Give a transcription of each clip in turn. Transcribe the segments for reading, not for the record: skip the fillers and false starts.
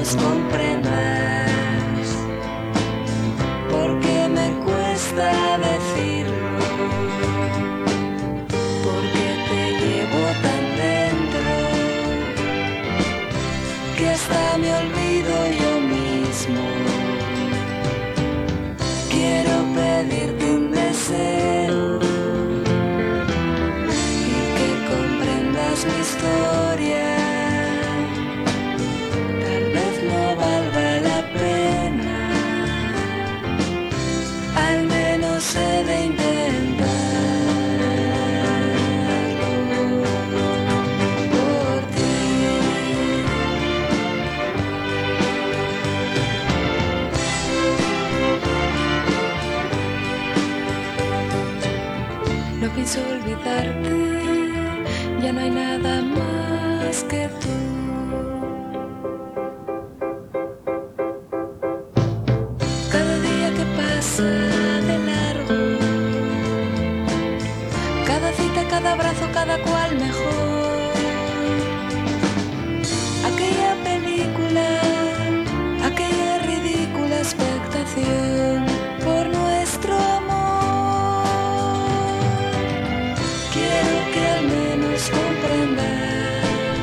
menos comprendas, porque me cuesta decirlo, porque te llevo tan dentro que hasta me olvido yo mismo. Quiero pedirte un deseo y que comprendas mi historia. Tal vez no valga la pena, al menos he de intentarlo por ti. No pienso olvidarte, ya no hay nada más que tú. Cada día que pasa de largo, cada cita, cada abrazo, cada cual mejor. Aquella película, aquella ridícula expectación por nuestro amor. Quiero que al menos comprendas,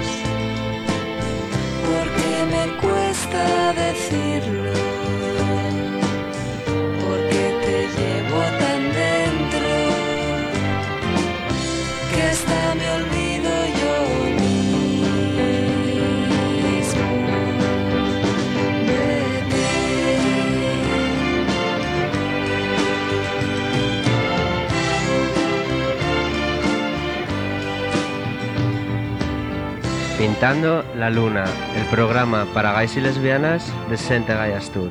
porque me cuesta decirlo, porque te llevo tan dentro que hasta me olvido yo mismo de ti. Pintando la Luna, el programa para gais y lesbianas de Sente Gai Astur.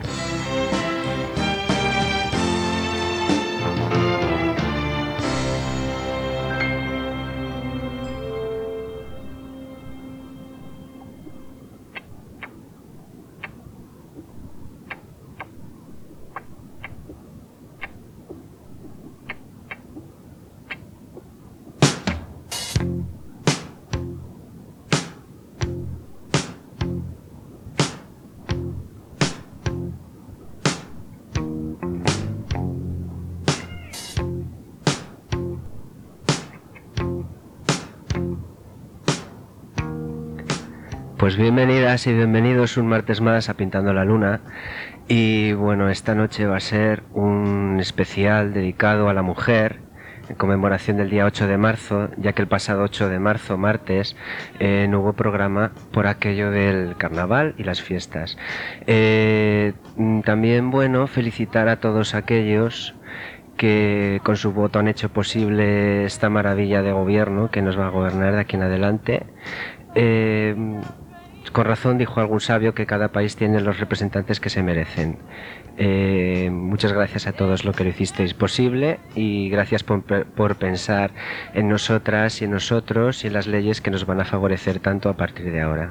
Pues bienvenidas y bienvenidos un martes más a Pintando la Luna. Y bueno, esta noche va a ser un especial dedicado a la mujer en conmemoración del día 8 de marzo, ya que el pasado 8 de marzo, martes, no hubo programa por aquello del carnaval y las fiestas. También, bueno, felicitar a todos aquellos que con su voto han hecho posible esta maravilla de gobierno que nos va a gobernar de aquí en adelante. Con razón dijo algún sabio que cada país tiene los representantes que se merecen. Muchas gracias a todos lo que lo hicisteis posible y gracias por pensar en nosotras y en nosotros y en las leyes que nos van a favorecer tanto a partir de ahora.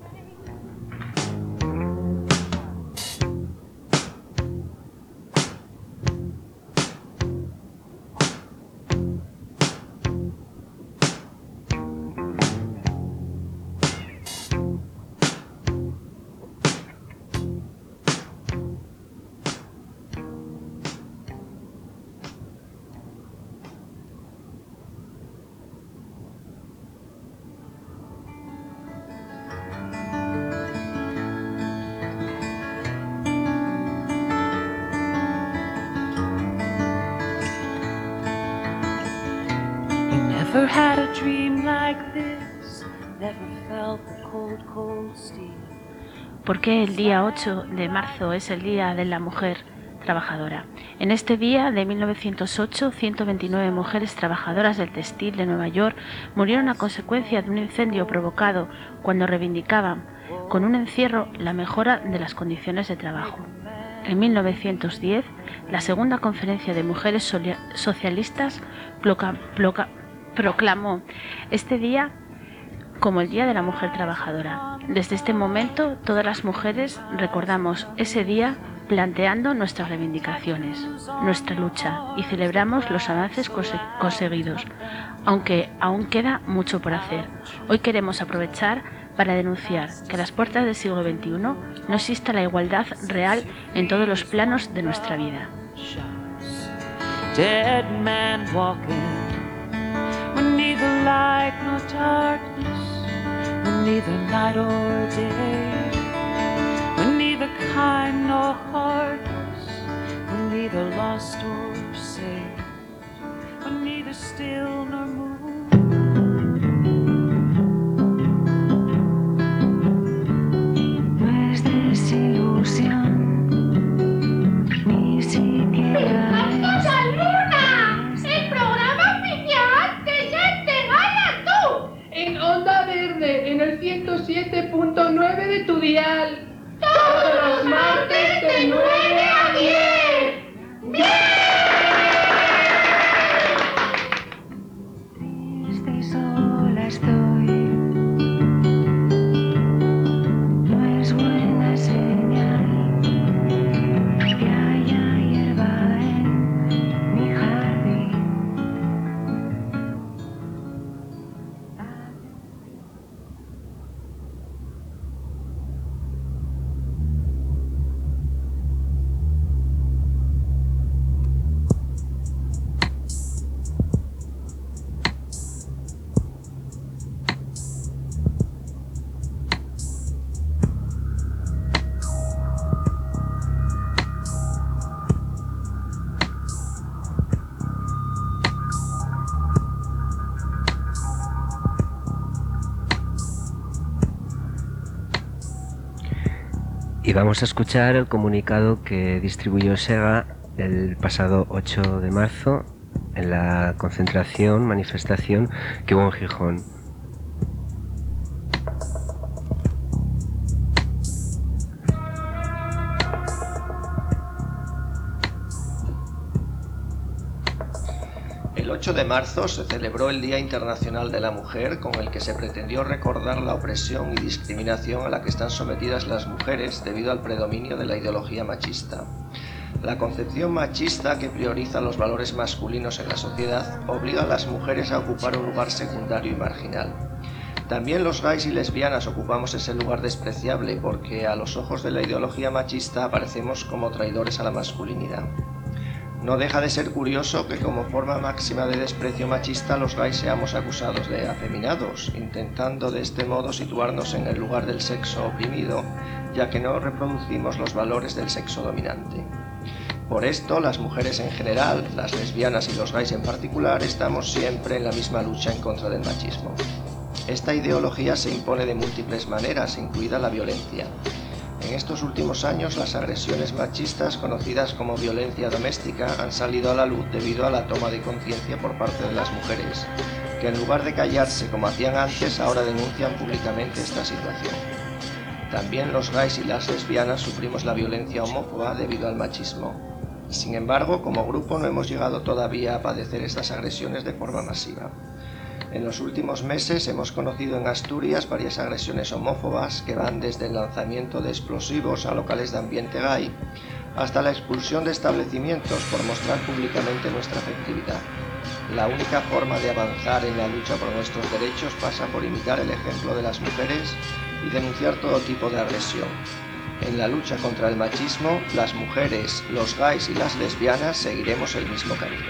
Never had a dream like this, never felt the cold, cold steel. ¿Por qué el día 8 de marzo es el Día de la Mujer Trabajadora? En este día de 1908, 129 mujeres trabajadoras del textil de Nueva York murieron a consecuencia de un incendio provocado cuando reivindicaban con un encierro la mejora de las condiciones de trabajo. En 1910, la segunda conferencia de mujeres socialistas proclamó este día como el Día de la Mujer Trabajadora. Desde este momento, todas las mujeres recordamos ese día planteando nuestras reivindicaciones, nuestra lucha y celebramos los avances conseguidos, aunque aún queda mucho por hacer. Hoy queremos aprovechar para denunciar que a las puertas del siglo XXI no exista la igualdad real en todos los planos de nuestra vida. Dead man walking, when neither light nor darkness, when neither night or day, when neither kind nor heartless, when neither lost or saved, when neither still nor moved. No es desilusión, ni siquiera. En Onda Verde, en el 107.9 de tu dial. Todos los martes de 9 a 10. ¡Bien! Triste y sola estoy. No es buena señal que haya hierba en mi jardín. Y vamos a escuchar el comunicado que distribuyó SEGA el pasado 8 de marzo en la manifestación que hubo en Gijón. El 8 de marzo se celebró el Día Internacional de la Mujer, con el que se pretendió recordar la opresión y discriminación a la que están sometidas las mujeres debido al predominio de la ideología machista. La concepción machista, que prioriza los valores masculinos en la sociedad, obliga a las mujeres a ocupar un lugar secundario y marginal. También los gays y lesbianas ocupamos ese lugar despreciable porque a los ojos de la ideología machista aparecemos como traidores a la masculinidad. No deja de ser curioso que como forma máxima de desprecio machista los gays seamos acusados de afeminados, intentando de este modo situarnos en el lugar del sexo oprimido, ya que no reproducimos los valores del sexo dominante. Por esto, las mujeres en general, las lesbianas y los gays en particular, estamos siempre en la misma lucha en contra del machismo. Esta ideología se impone de múltiples maneras, incluida la violencia. En estos últimos años, las agresiones machistas, conocidas como violencia doméstica, han salido a la luz debido a la toma de conciencia por parte de las mujeres, que en lugar de callarse como hacían antes, ahora denuncian públicamente esta situación. También los gays y las lesbianas sufrimos la violencia homófoba debido al machismo. Sin embargo, como grupo no hemos llegado todavía a padecer estas agresiones de forma masiva. En los últimos meses hemos conocido en Asturias varias agresiones homófobas que van desde el lanzamiento de explosivos a locales de ambiente gay hasta la expulsión de establecimientos por mostrar públicamente nuestra afectividad. La única forma de avanzar en la lucha por nuestros derechos pasa por imitar el ejemplo de las mujeres y denunciar todo tipo de agresión. En la lucha contra el machismo, las mujeres, los gays y las lesbianas seguiremos el mismo camino.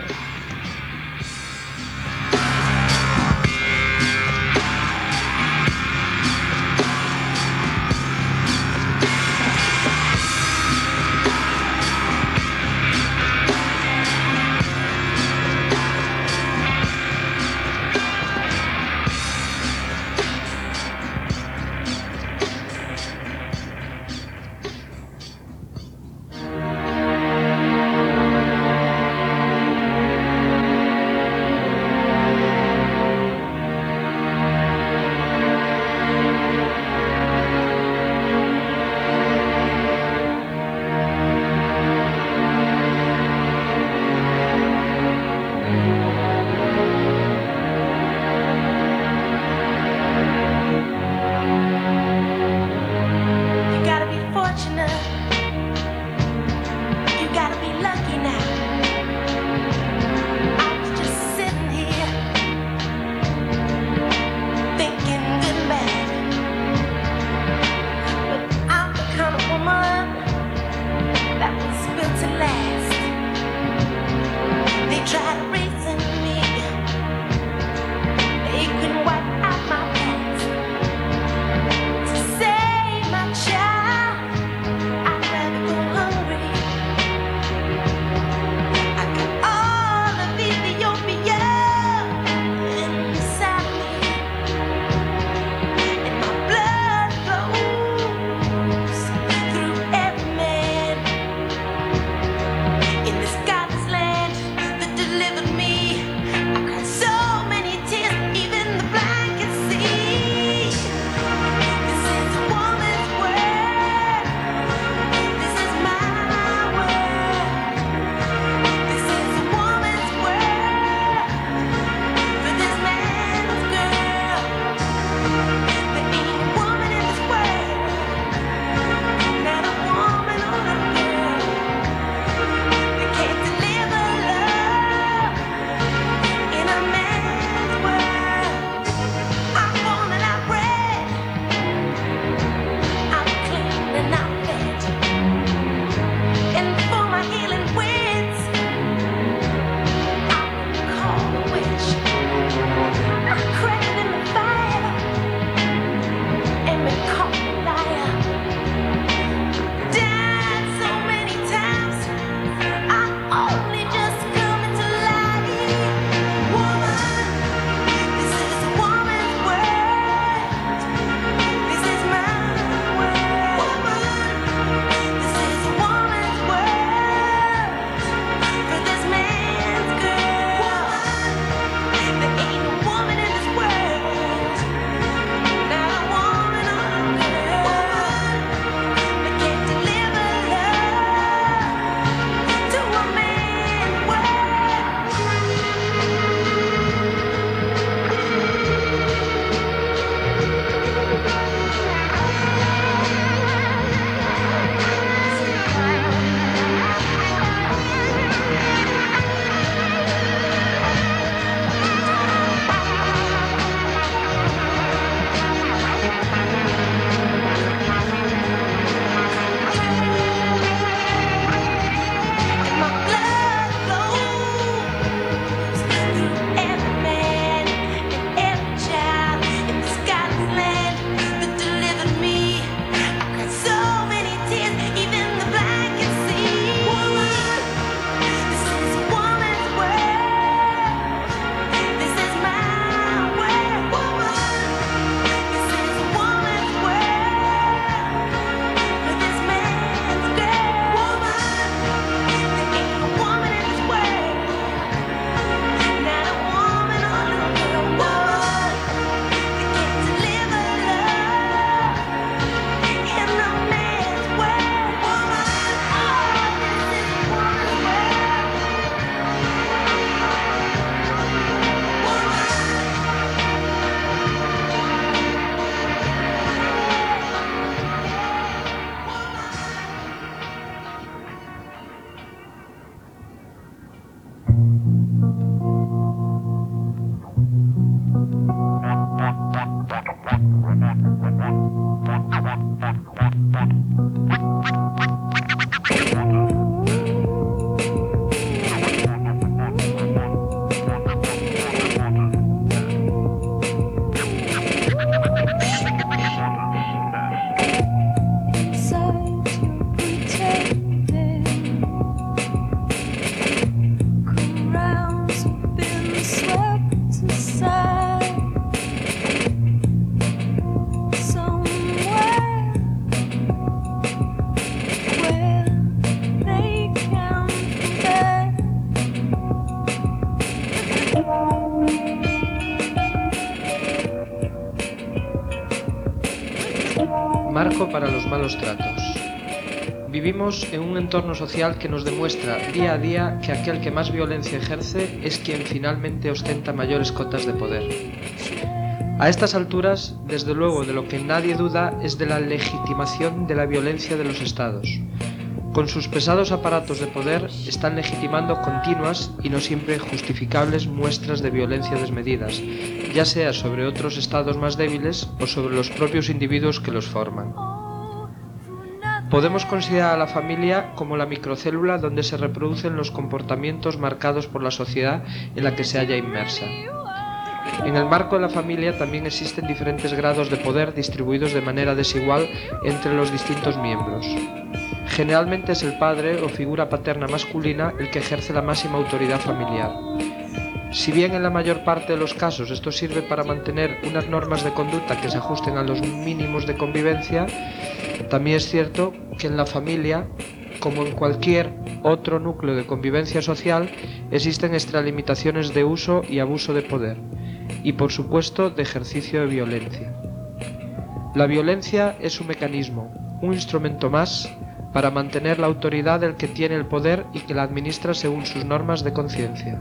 Marco para los malos tratos. Vivimos en un entorno social que nos demuestra día a día que aquel que más violencia ejerce es quien finalmente ostenta mayores cotas de poder. A estas alturas, desde luego, de lo que nadie duda es de la legitimación de la violencia de los estados. Con sus pesados aparatos de poder están legitimando continuas y no siempre justificables muestras de violencia desmedidas, ya sea sobre otros estados más débiles o sobre los propios individuos que los forman. Podemos considerar a la familia como la microcélula donde se reproducen los comportamientos marcados por la sociedad en la que se halla inmersa. En el marco de la familia también existen diferentes grados de poder distribuidos de manera desigual entre los distintos miembros. Generalmente es el padre o figura paterna masculina el que ejerce la máxima autoridad familiar. Si bien en la mayor parte de los casos esto sirve para mantener unas normas de conducta que se ajusten a los mínimos de convivencia, también es cierto que en la familia, como en cualquier otro núcleo de convivencia social, existen extralimitaciones de uso y abuso de poder, y por supuesto de ejercicio de violencia. La violencia es un mecanismo, un instrumento más para mantener la autoridad del que tiene el poder y que la administra según sus normas de conciencia.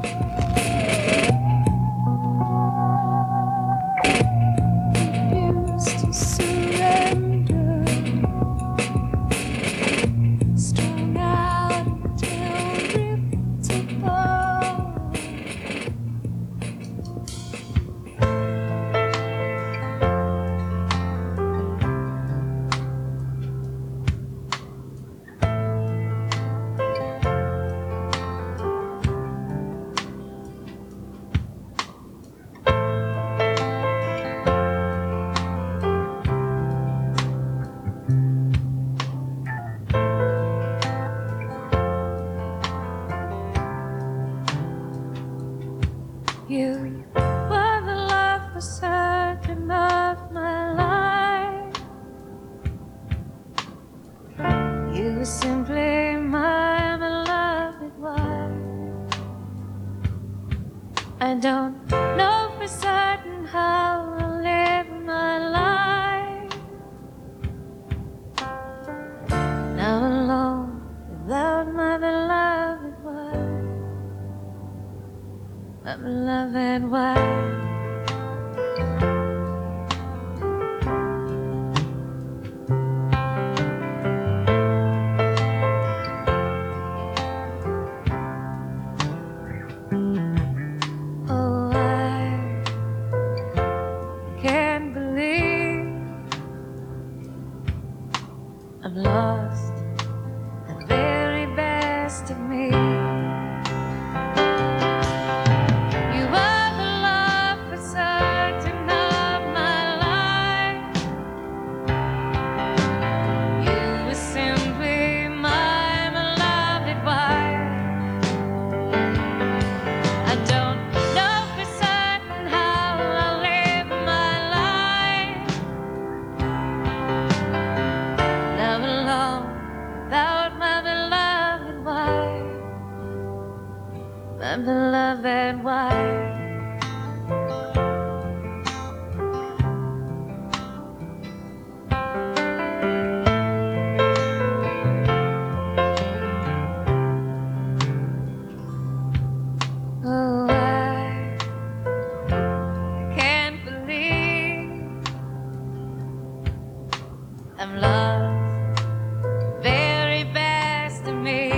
You were the love for certain of my life. You were simply my beloved wife. I don't know for certain how I'll live my life now alone without my beloved wife. My beloved wife. Oh, I can't believe I've lost the very best of me. My beloved wife. Oh, I can't believe I've lost the very best of me.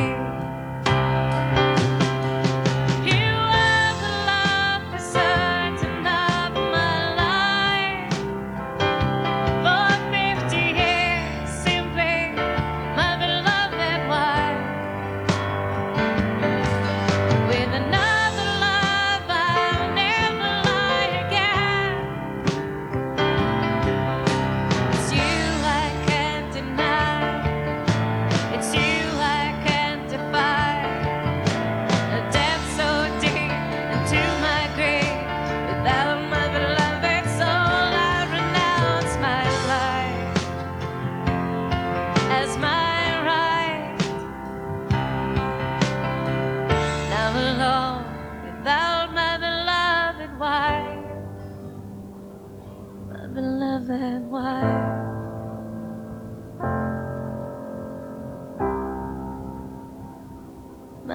Beloved wife.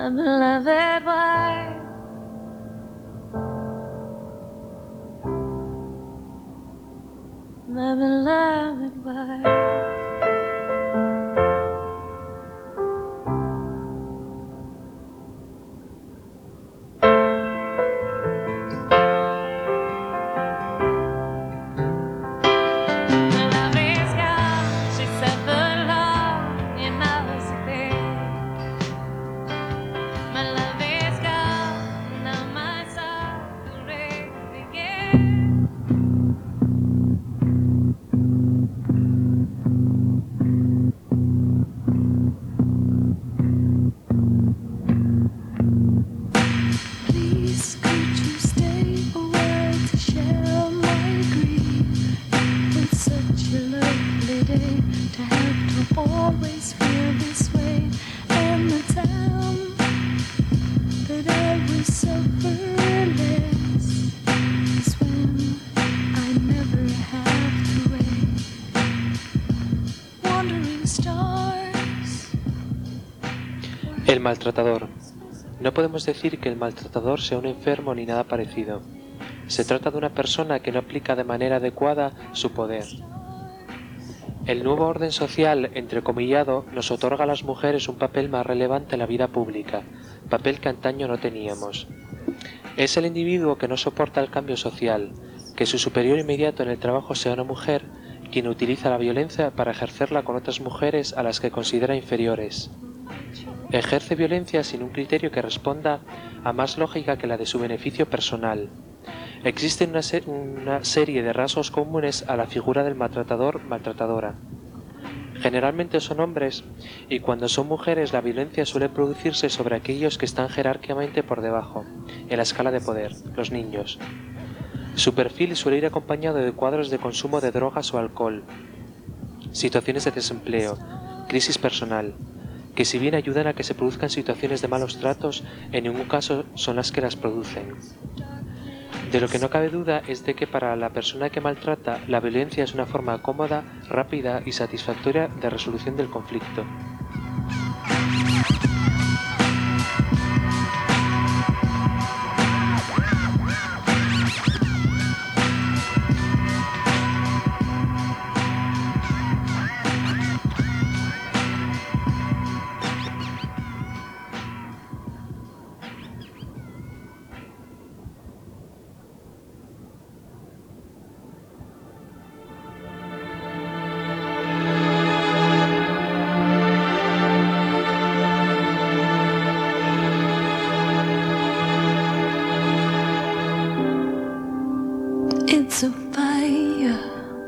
my beloved wife. My beloved wife. El maltratador. No podemos decir que el maltratador sea un enfermo ni nada parecido. Se trata de una persona que no aplica de manera adecuada su poder. El nuevo orden social, entrecomillado, nos otorga a las mujeres un papel más relevante en la vida pública, papel que antaño no teníamos. Es el individuo que no soporta el cambio social, que su superior inmediato en el trabajo sea una mujer, quien utiliza la violencia para ejercerla con otras mujeres a las que considera inferiores. Ejerce violencia sin un criterio que responda a más lógica que la de su beneficio personal. Existe una serie de rasgos comunes a la figura del maltratador-maltratadora. Generalmente son hombres, y cuando son mujeres la violencia suele producirse sobre aquellos que están jerárquicamente por debajo, en la escala de poder, los niños. Su perfil suele ir acompañado de cuadros de consumo de drogas o alcohol, situaciones de desempleo, crisis personal, que si bien ayudan a que se produzcan situaciones de malos tratos, en ningún caso son las que las producen. De lo que no cabe duda es de que para la persona que maltrata, la violencia es una forma cómoda, rápida y satisfactoria de resolución del conflicto. It's a fire.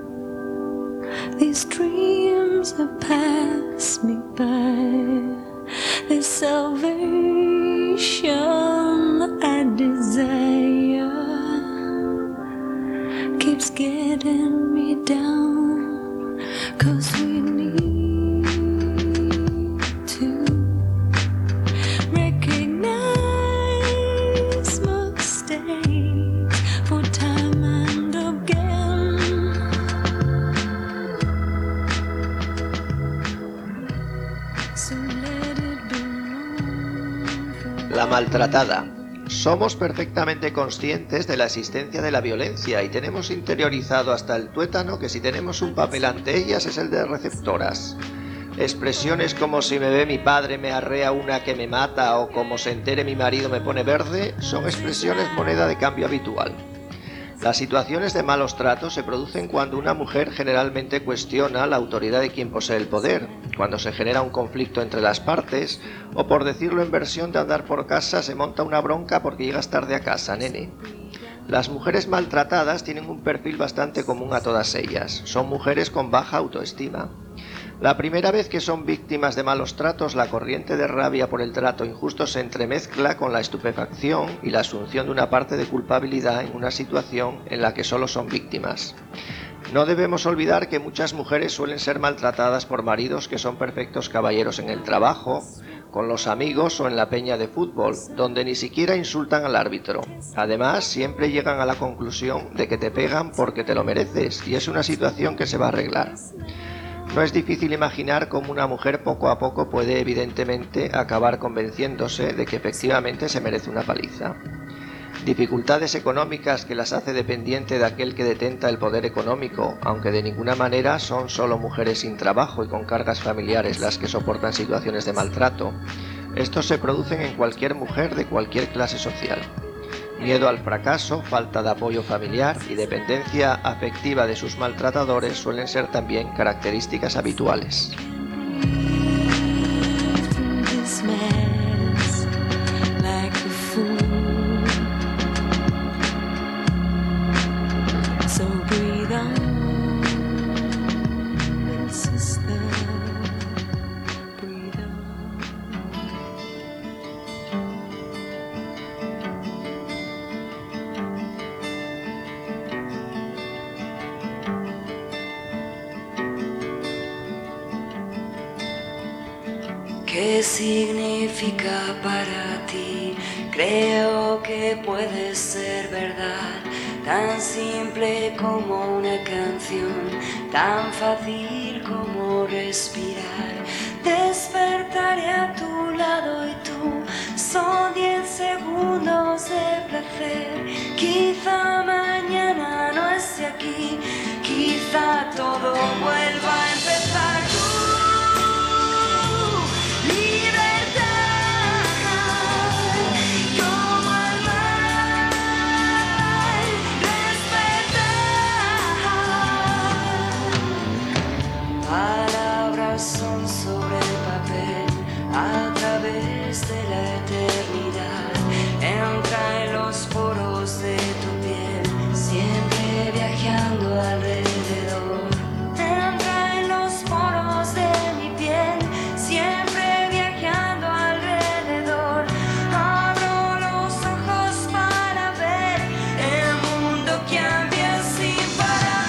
These dreams have passed me by. This salvation I desire keeps getting me down, 'cause we need to recognize mistakes for time and again. So let it be known for La maltratada. Somos perfectamente conscientes de la existencia de la violencia y tenemos interiorizado hasta el tuétano que si tenemos un papel ante ellas es el de receptoras. Expresiones como si me ve mi padre me arrea una que me mata o como se entere mi marido me pone verde son expresiones moneda de cambio habitual. Las situaciones de malos tratos se producen cuando una mujer generalmente cuestiona la autoridad de quien posee el poder, cuando se genera un conflicto entre las partes, o por decirlo en versión de andar por casa se monta una bronca porque llegas tarde a casa, nene. Las mujeres maltratadas tienen un perfil bastante común a todas ellas, son mujeres con baja autoestima. La primera vez que son víctimas de malos tratos, la corriente de rabia por el trato injusto se entremezcla con la estupefacción y la asunción de una parte de culpabilidad en una situación en la que solo son víctimas. No debemos olvidar que muchas mujeres suelen ser maltratadas por maridos que son perfectos caballeros en el trabajo, con los amigos o en la peña de fútbol, donde ni siquiera insultan al árbitro. Además, siempre llegan a la conclusión de que te pegan porque te lo mereces y es una situación que se va a arreglar. No es difícil imaginar cómo una mujer poco a poco puede evidentemente acabar convenciéndose de que efectivamente se merece una paliza. Dificultades económicas que las hace dependiente de aquel que detenta el poder económico, aunque de ninguna manera son solo mujeres sin trabajo y con cargas familiares las que soportan situaciones de maltrato. Estos se producen en cualquier mujer de cualquier clase social. Miedo al fracaso, falta de apoyo familiar y dependencia afectiva de sus maltratadores suelen ser también características habituales. ¿Qué significa para ti? Creo que puede ser verdad, tan simple como una canción, tan fácil como respirar. Despertaré a tu lado y tú, son 10 segundos de placer. Quizá mañana no esté aquí, quizá todo vuelva a empezar. Son sobre el papel a través de la eternidad. Entra en los poros de tu piel, siempre viajando alrededor. Entra en los poros de mi piel, siempre viajando alrededor. Abro los ojos para ver el mundo que cambia sin parar.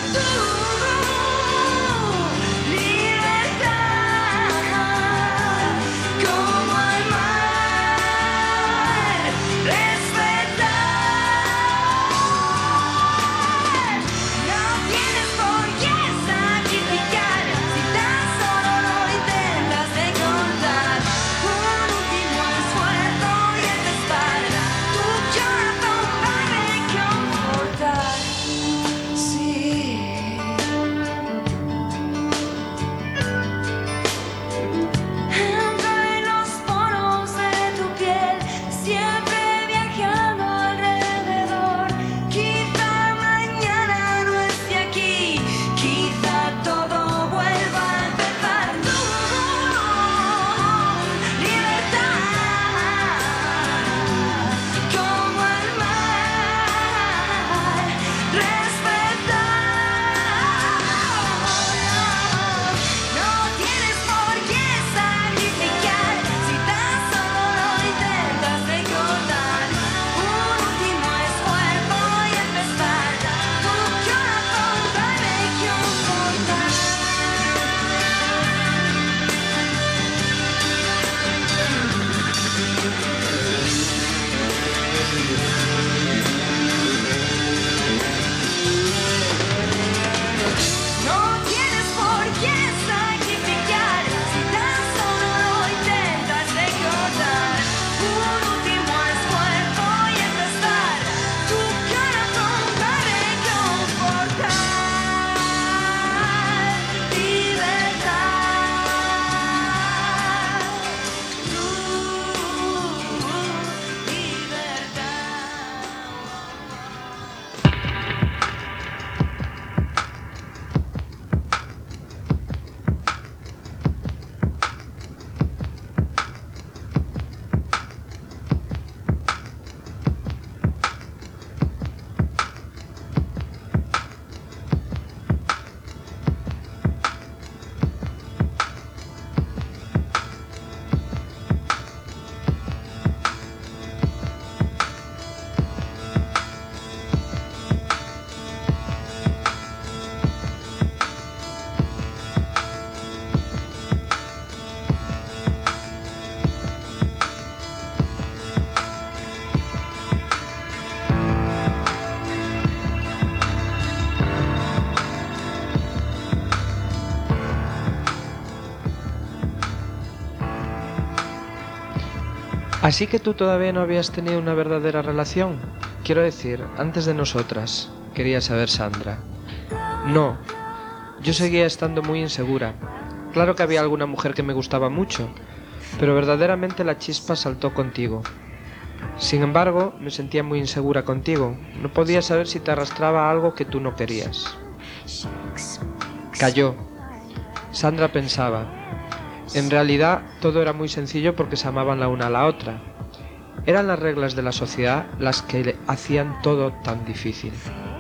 Así que tú todavía no habías tenido una verdadera relación. Quiero decir, antes de nosotras, quería saber Sandra. No, yo seguía estando muy insegura. Claro que había alguna mujer que me gustaba mucho, pero verdaderamente la chispa saltó contigo. Sin embargo, me sentía muy insegura contigo. No podía saber si te arrastraba algo que tú no querías. Calló. Sandra pensaba. En realidad, todo era muy sencillo porque se amaban la una a la otra. Eran las reglas de la sociedad las que hacían todo tan difícil.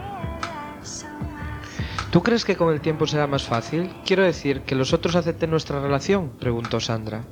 ¿Tú crees que con el tiempo será más fácil? Quiero decir, ¿que los otros acepten nuestra relación?, preguntó Sandra.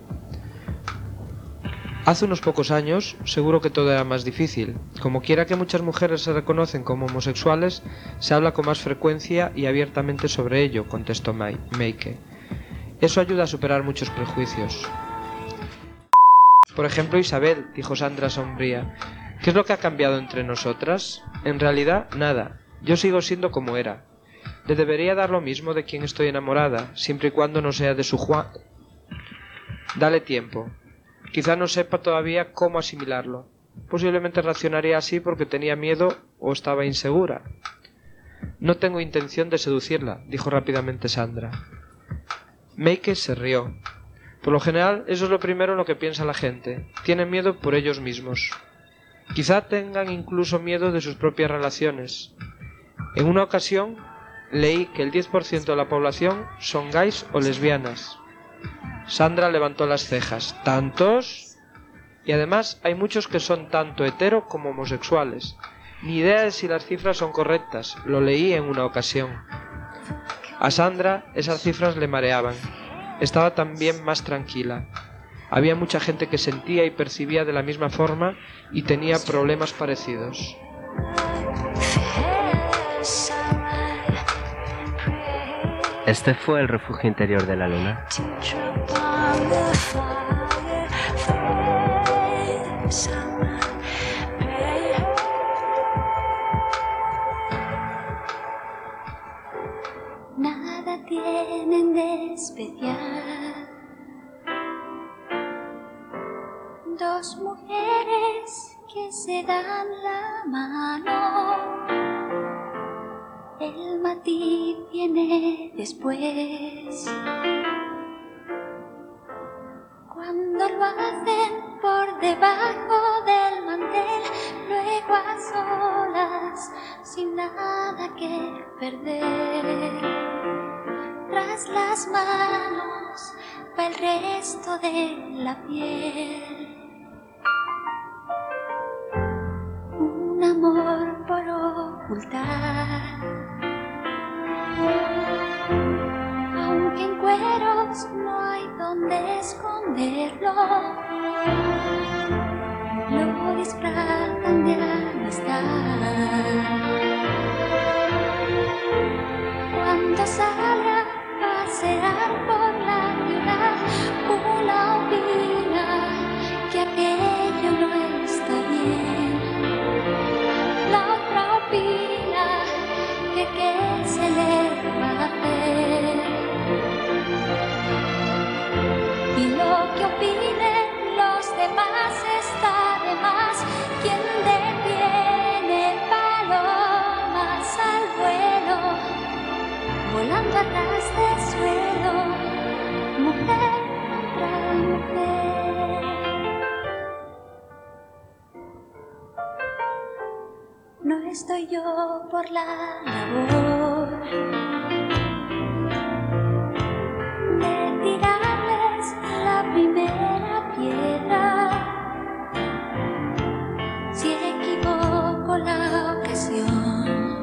Hace unos pocos años, seguro que todo era más difícil. Como quiera que muchas mujeres se reconocen como homosexuales, se habla con más frecuencia y abiertamente sobre ello, contestó Meike. Eso ayuda a superar muchos prejuicios. Por ejemplo, Isabel, dijo Sandra sombría. ¿Qué es lo que ha cambiado entre nosotras? En realidad, nada. Yo sigo siendo como era. Le debería dar lo mismo de quien estoy enamorada, siempre y cuando no sea de su Juan. Dale tiempo. Quizá no sepa todavía cómo asimilarlo. Posiblemente reaccionaría así porque tenía miedo o estaba insegura. No tengo intención de seducirla, dijo rápidamente Sandra. Meike se rió. Por lo general, eso es lo primero en lo que piensa la gente. Tienen miedo por ellos mismos. Quizá tengan incluso miedo de sus propias relaciones. En una ocasión, leí que el 10% de la población son gays o lesbianas. Sandra levantó las cejas. ¿Tantos? Y además hay muchos que son tanto hetero como homosexuales. Ni idea de si las cifras son correctas. Lo leí en una ocasión. A Sandra esas cifras le mareaban. Estaba también más tranquila. Había mucha gente que sentía y percibía de la misma forma y tenía problemas parecidos. Este fue el refugio interior de la luna. Nada tienen de especial. Dos mujeres que se dan la mano. El matiz viene después. Cuando lo hacen por debajo del mantel, luego a solas, sin nada que perder. Tras las manos va el resto de la piel. Un amor por ocultar. Aunque en cueros no hay donde esconderlo, lo disfrazan de no estar. Cuando sale a pasear por la ciudad, una opina que aquello no está bien. La otra opina que qué se le va a hacer. Y lo que opinen los demás está de más. Quien detiene palomas al vuelo, volando a ras de suelo, mujer contra mujer. No estoy yo por la labor de tirarles la primera piedra. Si equivoco la ocasión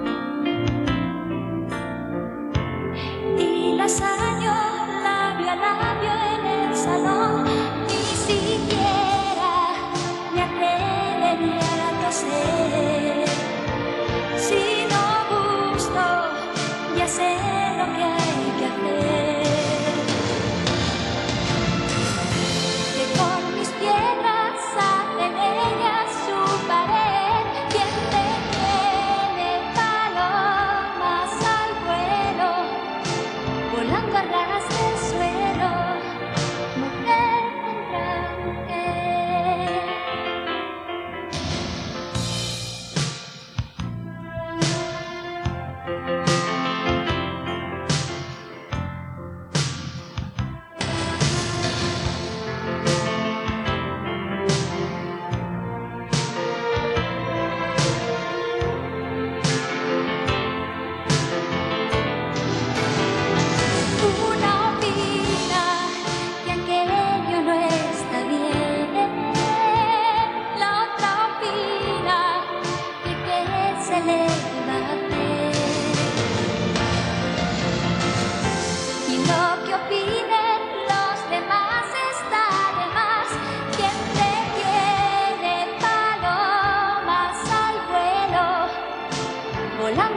y las hallo labio a labio en el salón, ni siquiera me atrevería a toser. Si no gusto, ya sé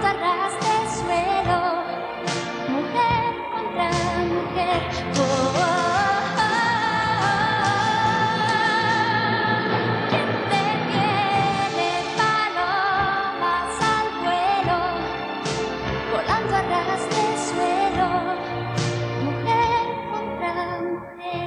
a ras del suelo, mujer contra mujer. Oh, oh, oh. ¿Quién detiene palomas al vuelo, volando a ras del suelo, mujer contra mujer?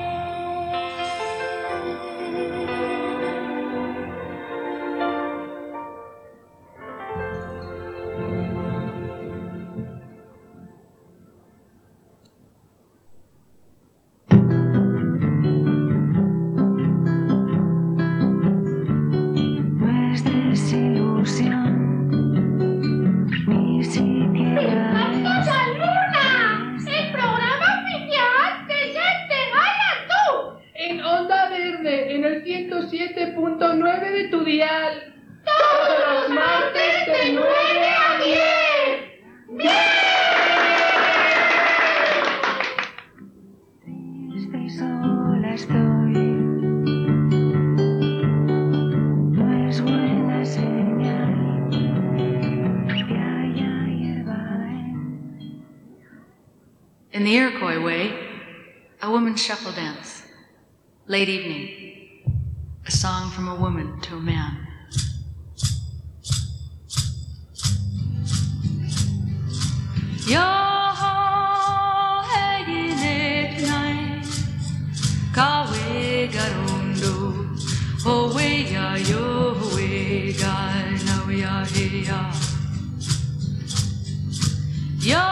No es desilusión, ni siquiera ¡Vamos a Luna! ¡El programa oficial de Gente Gana Tú! En Onda Verde, en el 107.9 de tu dial. ¡Todos los martes de 9 a 10! triste y sola estoy. No es buena señal que haya hierba In the Iroquois way, a woman's shuffle dance. Late evening. A song from a woman to a man. Yo hegine tonight, kawe garondo, oh we ya yo we ga na we ya he ya. Yo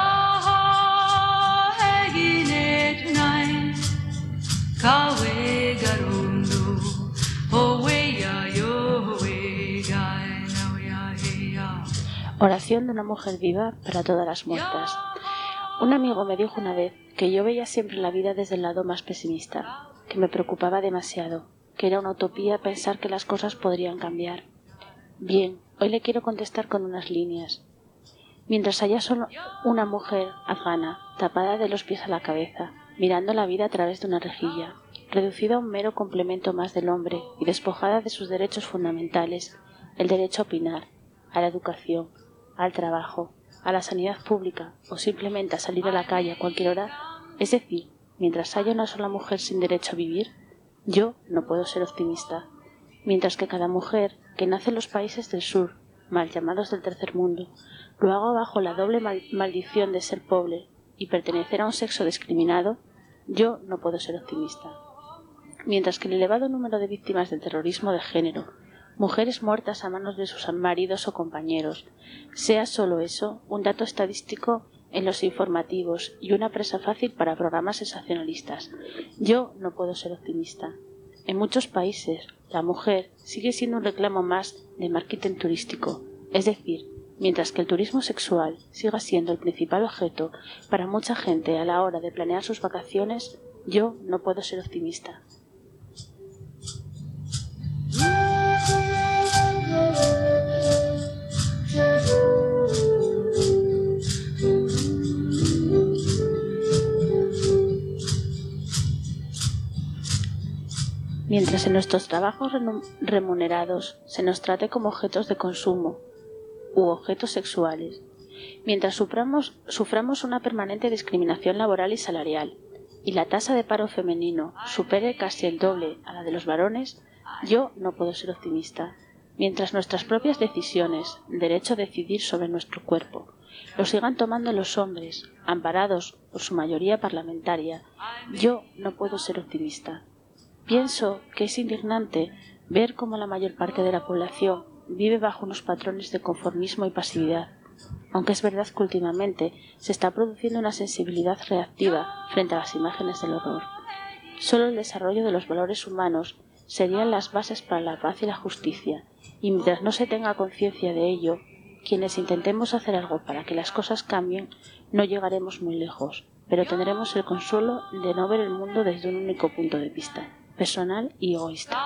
hegine tonight, kawe garondo, oh we ya yo we ga na we ya he ya. Oración de una mujer viva para todas las muertas. Un amigo me dijo una vez que yo veía siempre la vida desde el lado más pesimista, que me preocupaba demasiado, que era una utopía pensar que las cosas podrían cambiar. Bien, hoy le quiero contestar con unas líneas. Mientras haya solo una mujer afgana, tapada de los pies a la cabeza, mirando la vida a través de una rejilla, reducida a un mero complemento más del hombre y despojada de sus derechos fundamentales, el derecho a opinar, a la educación, al trabajo, a la sanidad pública o simplemente a salir a la calle a cualquier hora, es decir, mientras haya una sola mujer sin derecho a vivir, yo no puedo ser optimista. Mientras que cada mujer que nace en los países del sur, mal llamados del tercer mundo, lo haga bajo la doble maldición de ser pobre y pertenecer a un sexo discriminado, yo no puedo ser optimista. Mientras que el elevado número de víctimas del terrorismo de género, mujeres muertas a manos de sus maridos o compañeros, sea solo eso, un dato estadístico en los informativos y una presa fácil para programas sensacionalistas, yo no puedo ser optimista. En muchos países, la mujer sigue siendo un reclamo más de marketing turístico, es decir, mientras que el turismo sexual siga siendo el principal objeto para mucha gente a la hora de planear sus vacaciones, yo no puedo ser optimista. Mientras en nuestros trabajos remunerados se nos trate como objetos de consumo u objetos sexuales, mientras suframos una permanente discriminación laboral y salarial, y la tasa de paro femenino supere casi el doble a la de los varones, yo no puedo ser optimista. Mientras nuestras propias decisiones, derecho a decidir sobre nuestro cuerpo, lo sigan tomando los hombres, amparados por su mayoría parlamentaria, yo no puedo ser optimista. Pienso que es indignante ver cómo la mayor parte de la población vive bajo unos patrones de conformismo y pasividad, aunque es verdad que últimamente se está produciendo una sensibilidad reactiva frente a las imágenes del horror. Solo el desarrollo de los valores humanos serían las bases para la paz y la justicia, y mientras no se tenga conciencia de ello, quienes intentemos hacer algo para que las cosas cambien, no llegaremos muy lejos, pero tendremos el consuelo de no ver el mundo desde un único punto de vista, personal y egoísta.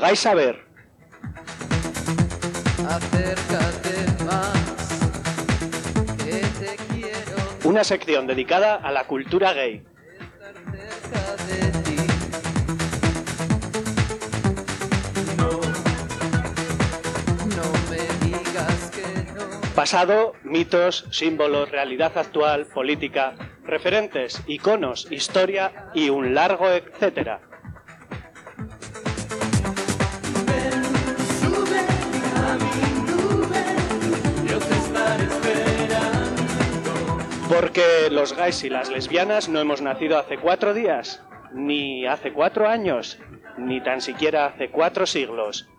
Vais a ver. Acércate más, que te quiero. Una sección dedicada a la cultura gay. Estar cerca de ti. No me digas que no. Pasado, mitos, símbolos, realidad actual, política, referentes, iconos, historia y un largo etcétera. Porque los gays y las lesbianas no hemos nacido hace 4 días, ni hace 4 años, ni tan siquiera hace 4 siglos.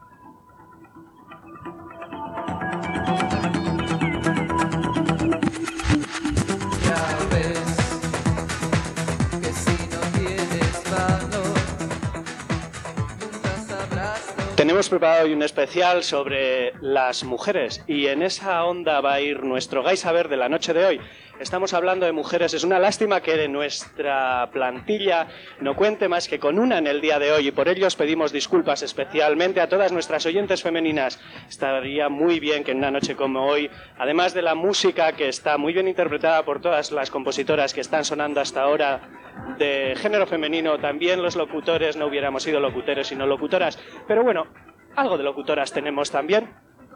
Ya ves que si no tienes valor, nunca sabrás lo. Tenemos preparado hoy un especial sobre las mujeres y en esa onda va a ir nuestro Gay Saber de la noche de hoy. Estamos hablando de mujeres, es una lástima que de nuestra plantilla no cuente más que con una en el día de hoy y por ello os pedimos disculpas especialmente a todas nuestras oyentes femeninas. Estaría muy bien que en una noche como hoy, además de la música que está muy bien interpretada por todas las compositoras que están sonando hasta ahora de género femenino, también los locutores no hubiéramos sido locutores sino locutoras, pero bueno, algo de locutoras tenemos también.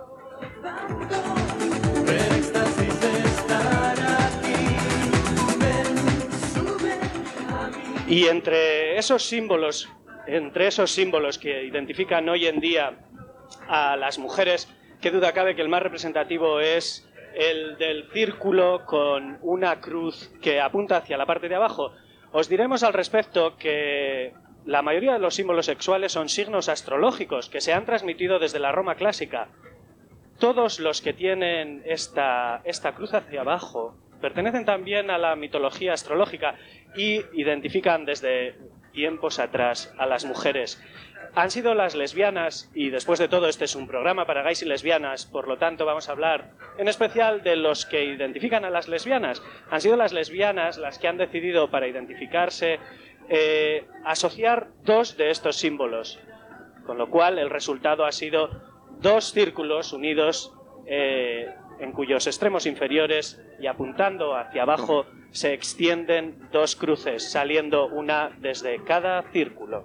Y entre esos símbolos que identifican hoy en día a las mujeres, qué duda cabe que el más representativo es el del círculo con una cruz que apunta hacia la parte de abajo. Os diremos al respecto que la mayoría de los símbolos sexuales son signos astrológicos que se han transmitido desde la Roma clásica. Todos los que tienen esta cruz hacia abajo pertenecen también a la mitología astrológica y identifican desde tiempos atrás a las mujeres. Han sido las lesbianas, y después de todo este es un programa para gays y lesbianas, por lo tanto vamos a hablar en especial de los que identifican a las lesbianas. Han sido las lesbianas las que han decidido para identificarse asociar 2 de estos símbolos, con lo cual el resultado ha sido 2 círculos unidos en cuyos extremos inferiores y apuntando hacia abajo se extienden 2 cruces, saliendo una desde cada círculo.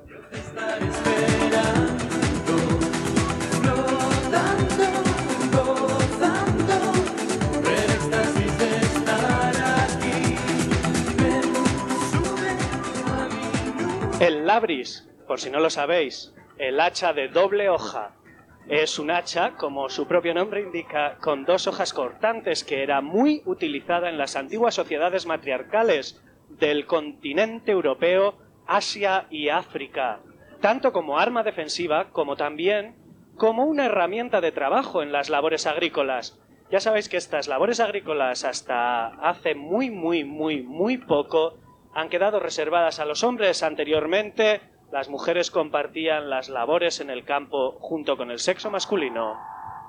El labris, por si no lo sabéis, el hacha de doble hoja. Es un hacha, como su propio nombre indica, con 2 hojas cortantes que era muy utilizada en las antiguas sociedades matriarcales del continente europeo, Asia y África, tanto como arma defensiva como también como una herramienta de trabajo en las labores agrícolas. Ya sabéis que estas labores agrícolas hasta hace muy poco han quedado reservadas a los hombres. Anteriormente las mujeres compartían las labores en el campo junto con el sexo masculino.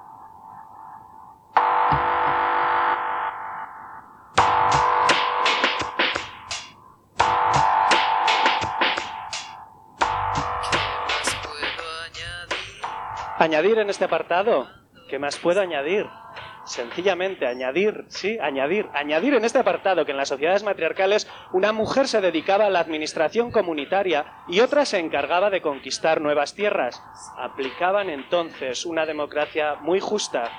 ¿Añadir en este apartado? ¿Qué más puedo añadir? Sencillamente añadir en este apartado que en las sociedades matriarcales una mujer se dedicaba a la administración comunitaria y otra se encargaba de conquistar nuevas tierras. Aplicaban entonces una democracia muy justa.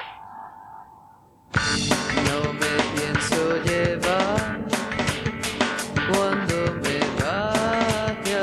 No me pienso llevar cuando me vaya,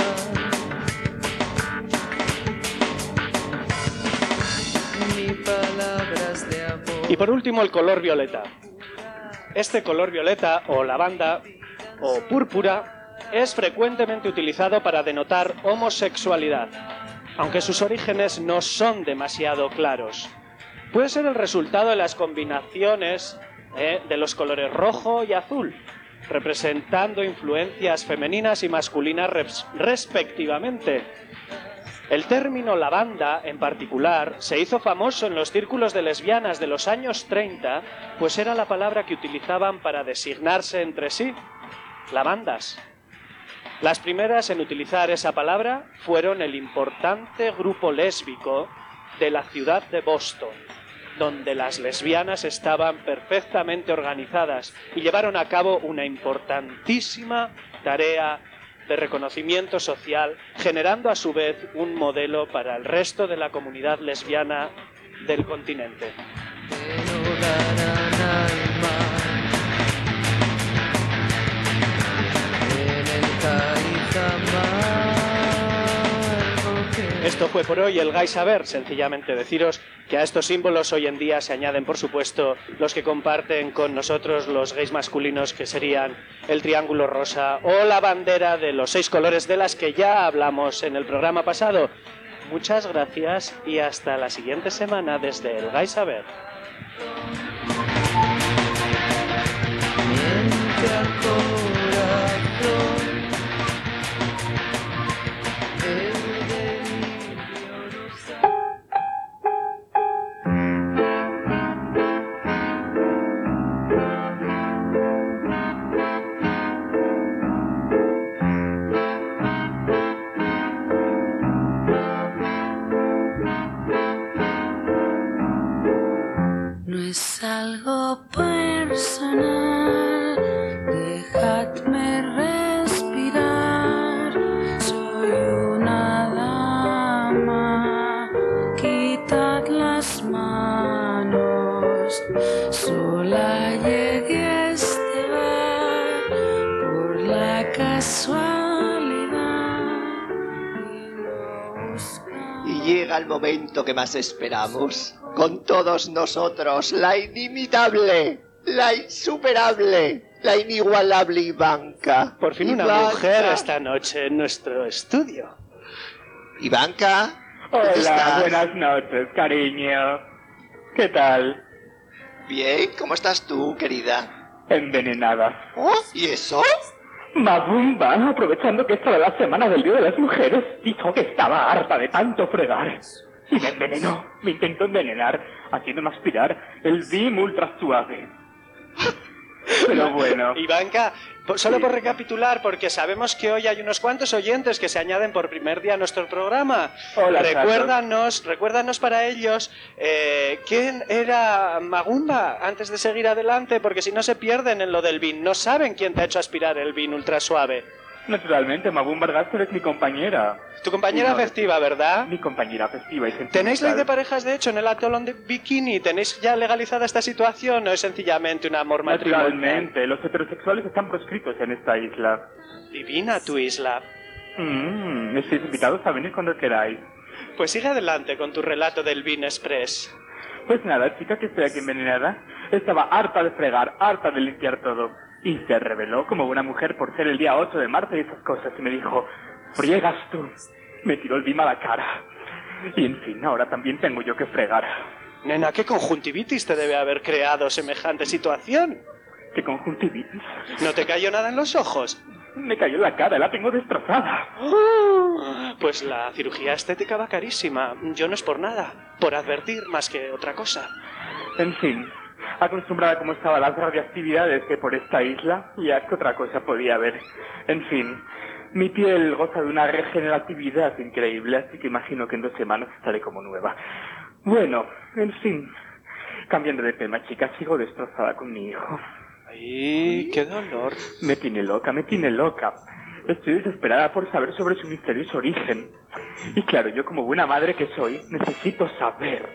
ni palabras de amor. Y por último el color violeta. Este color violeta o lavanda o púrpura es frecuentemente utilizado para denotar homosexualidad, aunque sus orígenes no son demasiado claros. Puede ser el resultado de las combinaciones de los colores rojo y azul, representando influencias femeninas y masculinas respectivamente. El término lavanda, en particular, se hizo famoso en los círculos de lesbianas de los años 30, pues era la palabra que utilizaban para designarse entre sí, lavandas. Las primeras en utilizar esa palabra fueron el importante grupo lésbico de la ciudad de Boston, donde las lesbianas estaban perfectamente organizadas y llevaron a cabo una importantísima tarea de reconocimiento social, generando a su vez un modelo para el resto de la comunidad lesbiana del continente. Esto fue por hoy el Gays Saber. Sencillamente deciros que a estos símbolos hoy en día se añaden, por supuesto, los que comparten con nosotros los gays masculinos, que serían el triángulo rosa o la bandera de los 6 colores de las que ya hablamos en el programa pasado. Muchas gracias y hasta la siguiente semana desde el Gays Saber. No es algo personal, dejadme respirar. Soy una dama, quitad las manos. Sola llegué a este bar por la casualidad. Y llega el momento que más esperamos. Con todos nosotros, la inimitable, la insuperable, la inigualable Ivanka. Por fin una mujer esta noche en nuestro estudio. Ivanka. Hola, buenas noches, cariño. ¿Qué tal? Bien, ¿cómo estás tú, querida? Envenenada. ¿Oh? ¿Y eso? Mabumba, aprovechando que esta era la semana del Día de las Mujeres, dijo que estaba harta de tanto fregar. Y me envenenó, me intentó envenenar, haciéndome aspirar el Vim ultra suave. Pero bueno. Ivanka, solo por recapitular, porque sabemos que hoy hay unos cuantos oyentes que se añaden por primer día a nuestro programa. Hola, recuérdanos para ellos quién era Magumba antes de seguir adelante, porque si no se pierden en lo del Vin, no saben quién te ha hecho aspirar el Vin ultra suave. Naturalmente, Mabumba Argaster es mi compañera. Tu compañera afectiva, ¿verdad? Mi compañera afectiva y sentimental. ¿Tenéis ley de parejas, de hecho, en el atolón de Bikini? ¿Tenéis ya legalizada esta situación o es sencillamente un amor matrimonial? Naturalmente, los heterosexuales están proscritos en esta isla. Divina tu isla. Estáis invitados a venir cuando queráis. Pues sigue adelante con tu relato del Bean Express. Pues nada, chica, que estoy aquí envenenada. Estaba harta de fregar, harta de limpiar todo. Y se reveló como buena mujer por ser el día 8 de marzo y esas cosas. Y me dijo, friegas tú. Me tiró el Vim a la cara. Y en fin, ahora también tengo yo que fregar. Nena, ¿qué conjuntivitis te debe haber creado semejante situación? ¿Qué conjuntivitis? ¿No te cayó nada en los ojos? Me cayó en la cara, la tengo destrozada. Pues la cirugía estética va carísima. Yo no es por nada, por advertir más que otra cosa. En fin, acostumbrada como estaba a las radioactividades que por esta isla, ya que otra cosa podía haber. En fin, mi piel goza de una regeneratividad increíble, así que imagino que en 2 semanas estaré como nueva. Bueno, en fin, cambiando de tema, chicas, sigo destrozada con mi hijo. ¡Ay, qué dolor! Me tiene loca, me tiene loca. Estoy desesperada por saber sobre su misterioso origen. Y claro, yo como buena madre que soy, necesito saber.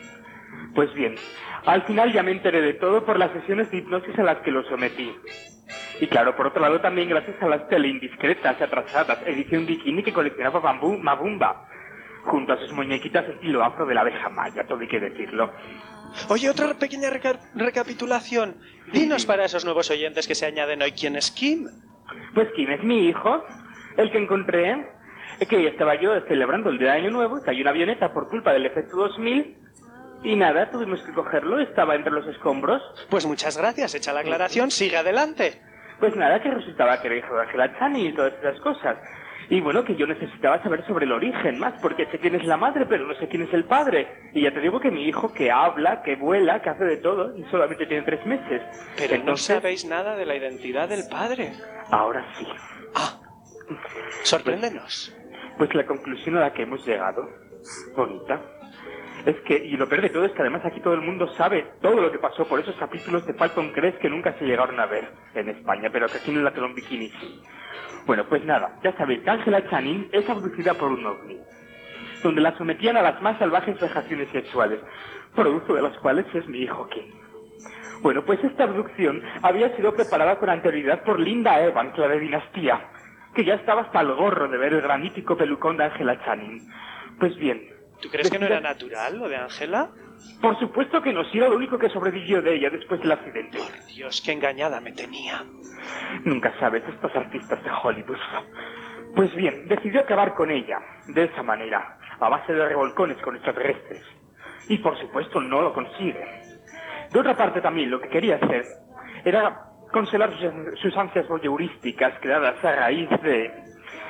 Pues bien, al final ya me enteré de todo por las sesiones de hipnosis a las que lo sometí. Y claro, por otro lado también gracias a las teleindiscretas y atrasadas edición bikini que coleccionaba Mabumba, junto a sus muñequitas estilo afro de la abeja maya, todo hay que decirlo. Oye, otra pequeña recapitulación. Dinos para esos nuevos oyentes que se añaden hoy, ¿quién es Kim? Pues Kim es mi hijo, el que encontré, que estaba yo celebrando el día de Año Nuevo, cayó una avioneta por culpa del efecto 2000, y nada, tuvimos que cogerlo, estaba entre los escombros. Pues muchas gracias, hecha la aclaración, sigue adelante. Pues nada, que resultaba que era hijo de Angela Chani y todas esas cosas. Y bueno, que yo necesitaba saber sobre el origen más, porque sé quién es la madre, pero no sé quién es el padre. Y ya te digo que mi hijo, que habla, que vuela, que hace de todo, y solamente tiene 3 meses. Pero entonces, no sabéis nada de la identidad del padre. Ahora sí. Ah, Sorpréndenos. Pues la conclusión a la que hemos llegado, bonita, es que, y lo peor de todo es que además aquí todo el mundo sabe todo lo que pasó por esos capítulos de Falcon Crest que nunca se llegaron a ver en España, pero que aquí en la Telón Bikini sí. Bueno, pues nada, ya sabéis que Angela Channing es abducida por un ovni, donde la sometían a las más salvajes vejaciones sexuales, producto de las cuales es mi hijo Kim. Bueno, pues esta abducción había sido preparada con anterioridad por Linda Evans, la de Dinastía, que ya estaba hasta el gorro de ver el granítico pelucón de Angela Channing. Pues bien... ¿Tú crees que no era natural lo de Angela? Por supuesto que no, si era lo único que sobrevivió de ella después del accidente. Por Dios, qué engañada me tenía. Nunca sabes, estos artistas de Hollywood. Pues bien, decidió acabar con ella, de esa manera, a base de revolcones con extraterrestres. Y por supuesto no lo consigue. De otra parte también lo que quería hacer era consolar sus ansias voyeurísticas creadas a raíz de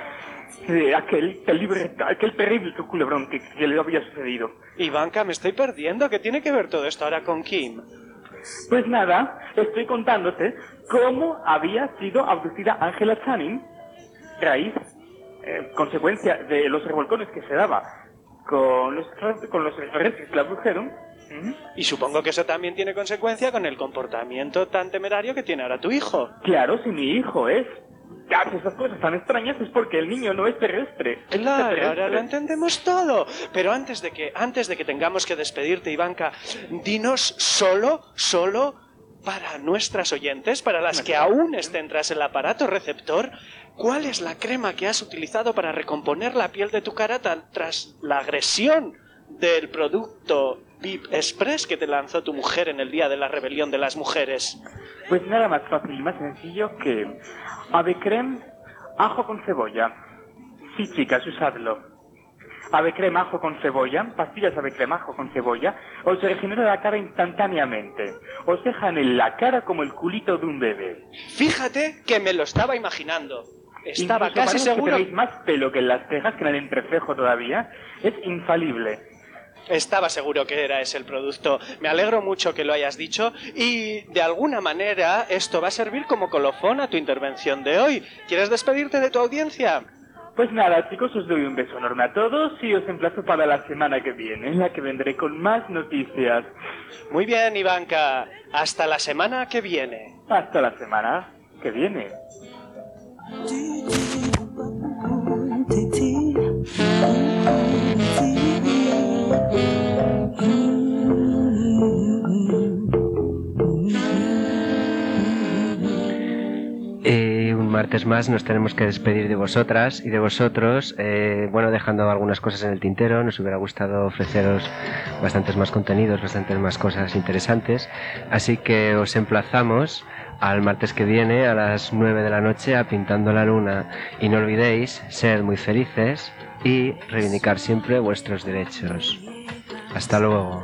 aquel terrible culebrón que le había sucedido. Ivanka, me estoy perdiendo. ¿Qué tiene que ver todo esto ahora con Kim? Pues nada, estoy contándote cómo había sido abducida Angela Channing, raíz, consecuencia de los revolcones que se daba con los extraterrestres que la abdujeron. Y supongo que eso también tiene consecuencia con el comportamiento tan temerario que tiene ahora tu hijo. Claro, si mi hijo es... Ya, si esas cosas tan extrañas es porque el niño no es terrestre. Claro, ahora lo entendemos todo. Pero antes de que tengamos que despedirte, Ivanka, dinos solo para nuestras oyentes, para las que aún estén tras el aparato receptor, ¿cuál es la crema que has utilizado para recomponer la piel de tu cara tras la agresión del producto VIP Express que te lanzó tu mujer en el día de la rebelión de las mujeres? Pues nada más fácil y más sencillo que Ave Creme ajo con cebolla. Sí, chicas, usadlo. Ave Creme ajo con cebolla, pastillas Ave Creme ajo con cebolla, os regenera la cara instantáneamente. Os dejan en la cara como el culito de un bebé. Fíjate que me lo estaba imaginando. Estaba incluso casi seguro que tenéis más pelo que en las cejas, que en el entrecejo todavía. Es infalible. Estaba seguro que era ese el producto. Me alegro mucho que lo hayas dicho y de alguna manera esto va a servir como colofón a tu intervención de hoy. ¿Quieres despedirte de tu audiencia? Pues nada, chicos, os doy un beso enorme a todos y os emplazo para la semana que viene, en la que vendré con más noticias. Muy bien, Ivanka. Hasta la semana que viene. Hasta la semana que viene. Un martes más nos tenemos que despedir de vosotras y de vosotros, dejando algunas cosas en el tintero. Nos hubiera gustado ofreceros bastantes más contenidos, bastantes más cosas interesantes, así que os emplazamos al martes que viene a las 9 de la noche a Pintando la Luna, y no olvidéis ser muy felices y reivindicar siempre vuestros derechos. Hasta luego.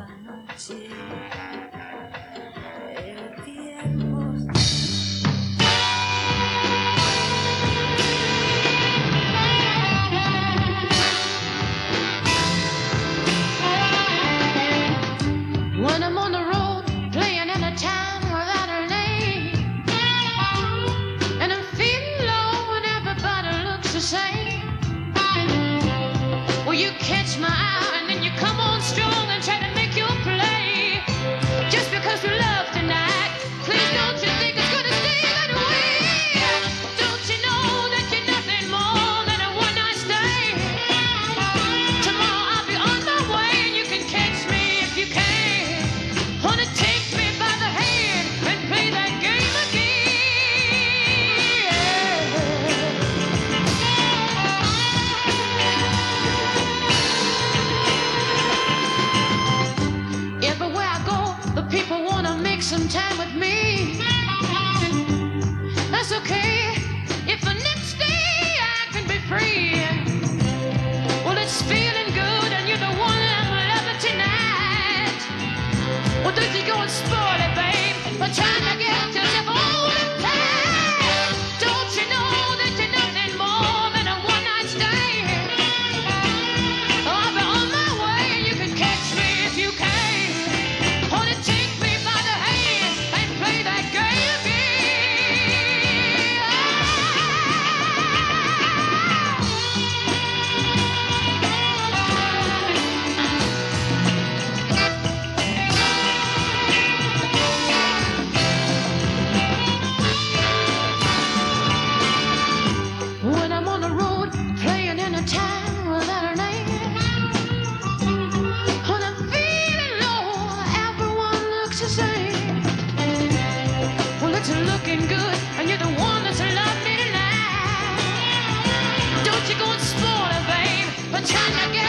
When I'm on the road, playing in a town without a name, and I'm feeling low and everybody looks the same. Well, you catch my eye and then you come on strong and try to make your play. Just because we love tonight, please don't you think it's gonna stay that way? Don't you know that you're nothing more than a one-night stand? Tomorrow I'll be on my way and you can catch me if you can. Wanna take me by the hand and play that game again. Everywhere I go, the people wanna make some time with me. That's okay, if the next day I can be free. Well, it's feeling good and you're the one I'm loving tonight. Well, don't you go and spoil it, babe, by trying to get yourself all the time. Don't you know that you're nothing more than a one-night stand? I'll be on my way and you can catch me if you can. Wanna take me by the hand and play that game again. that you're looking good, and you're the one that's loved me tonight. Don't you go and spoil it, babe, but trying to get